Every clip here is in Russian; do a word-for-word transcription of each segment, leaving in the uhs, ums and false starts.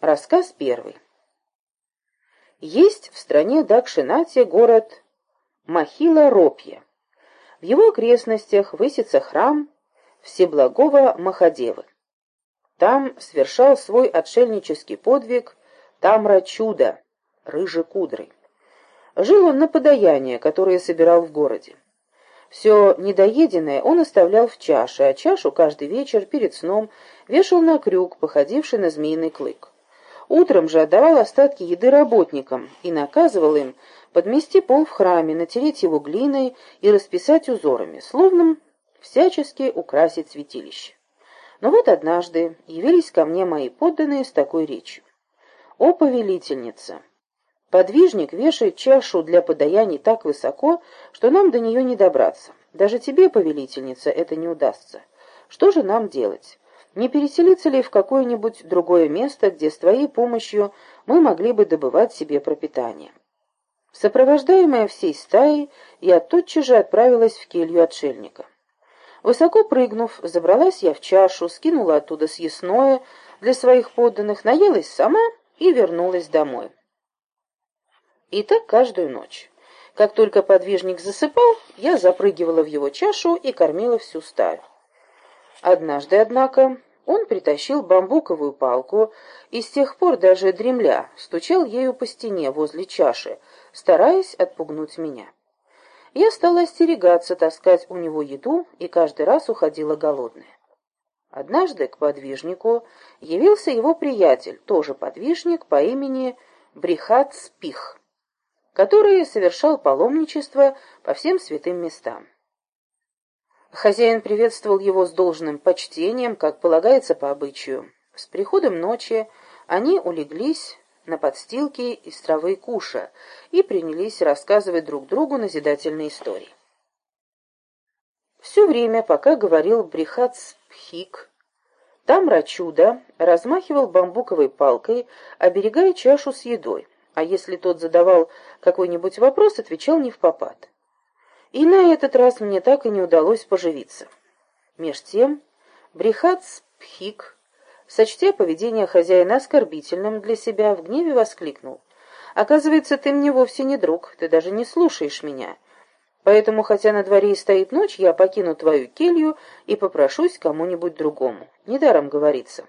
Рассказ первый. Есть в стране Дакшинате город Махила-Ропья. В его окрестностях высится храм Всеблагого Махадевы. Там совершал свой отшельнический подвиг Тамра-Чуда, Рыжекудрый. Жил он на подаяние, которое собирал в городе. Все недоеденное он оставлял в чаше, а чашу каждый вечер перед сном вешал на крюк, походивший на змеиный клык. Утром же отдавал остатки еды работникам и наказывал им подмести пол в храме, натереть его глиной и расписать узорами, словно всячески украсить святилище. Но вот однажды явились ко мне мои подданные с такой речью. «О, повелительница! Подвижник вешает чашу для подаяний так высоко, что нам до нее не добраться. Даже тебе, повелительница, это не удастся. Что же нам делать? Не переселиться ли в какое-нибудь другое место, где с твоей помощью мы могли бы добывать себе пропитание?» Сопровождаемая всей стаей, я тотчас же отправилась в келью отшельника. Высоко прыгнув, забралась я в чашу, скинула оттуда съестное для своих подданных, наелась сама и вернулась домой. И так каждую ночь. Как только подвижник засыпал, я запрыгивала в его чашу и кормила всю стаю. Однажды, однако, он притащил бамбуковую палку и с тех пор, даже дремля, стучал ею по стене возле чаши, стараясь отпугнуть меня. Я стала остерегаться таскать у него еду и каждый раз уходила голодная. Однажды к подвижнику явился его приятель, тоже подвижник по имени Брихат-Спих, который совершал паломничество по всем святым местам. Хозяин приветствовал его с должным почтением, как полагается по обычаю. С приходом ночи они улеглись на подстилке из травы куша и принялись рассказывать друг другу назидательные истории. Все время, пока говорил Брихат-Спхик, Тамра-Чуда размахивал бамбуковой палкой, оберегая чашу с едой, а если тот задавал какой-нибудь вопрос, отвечал невпопад. И на этот раз мне так и не удалось поживиться. Меж тем Брихат-Спхик, сочтя поведение хозяина оскорбительным для себя, в гневе воскликнул: «Оказывается, ты мне вовсе не друг, ты даже не слушаешь меня. Поэтому, хотя на дворе и стоит ночь, я покину твою келью и попрошусь кому-нибудь другому. Недаром говорится.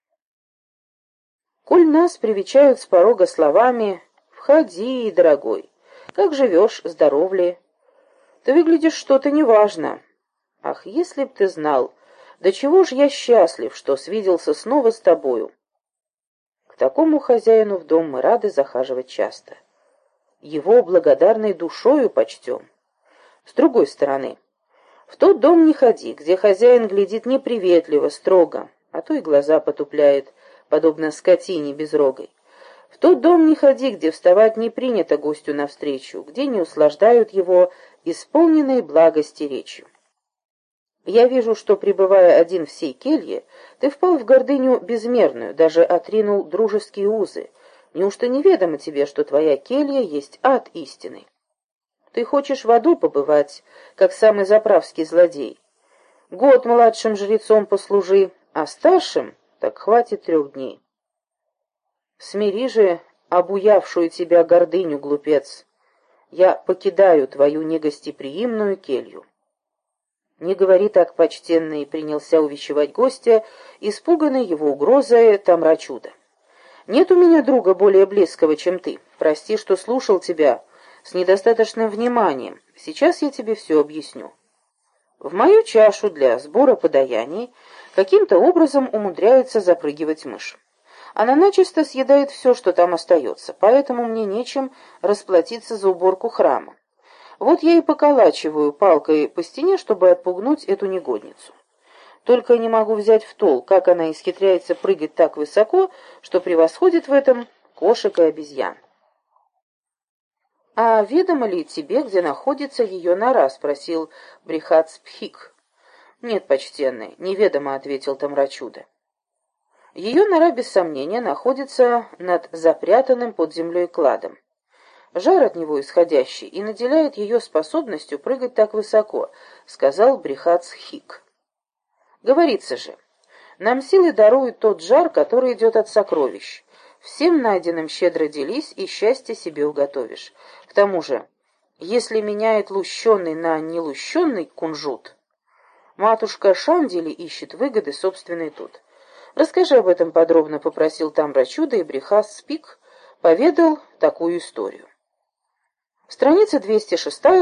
Коль нас привечают с порога словами «Входи, дорогой, как живешь, здоров ли? Ты выглядишь что-то неважно. Ах, если б ты знал, до чего ж я счастлив, что свиделся снова с тобою». К такому хозяину в дом мы рады захаживать часто. Его благодарной душою почтем. С другой стороны, в тот дом не ходи, где хозяин глядит неприветливо, строго, а то и глаза потупляет, подобно скотине безрогой. В тот дом не ходи, где вставать не принято гостю навстречу, где не услаждают его исполненной благости речью. Я вижу, что, пребывая один в сей келье, ты впал в гордыню безмерную, даже отринул дружеские узы. Неужто неведомо тебе, что твоя келья есть ад истинный? Ты хочешь в аду побывать, как самый заправский злодей. Год младшим жрецом послужи, а старшим так хватит трех дней. Смири же обуявшую тебя гордыню, глупец. Я покидаю твою негостеприимную келью. Не говори так, почтенный, принялся увещевать гостя, испуганный его угрозой Тамра-Чуда. Нет у меня друга более близкого, чем ты. Прости, что слушал тебя с недостаточным вниманием. Сейчас я тебе все объясню. В мою чашу для сбора подаяний каким-то образом умудряется запрыгивать мышь. Она начисто съедает все, что там остается, поэтому мне нечем расплатиться за уборку храма. Вот я и поколачиваю палкой по стене, чтобы отпугнуть эту негодницу. Только не могу взять в толк, как она исхитряется прыгать так высоко, что превосходит в этом кошек и обезьян. «А ведомо ли тебе, где находится ее нора?» — спросил Брихат-Спхик. «Нет, почтенный, неведомо», — ответил Тамра-Чуда. Ее нора, без сомнения, находится над запрятанным под землей кладом. Жар от него исходящий и наделяет ее способностью прыгать так высоко, — сказал Брихат-Спхик. Говорится же, Нам силы дарует тот жар, который идет от сокровищ. Всем найденным щедро делись, и счастье себе уготовишь. К тому же, если меняет лущеный на нелущенный кунжут, матушка Шандели ищет выгоды собственной тут. Расскажи об этом подробно, попросил Тамрачуда, и Брихас Спик поведал такую историю. Страница двести шесть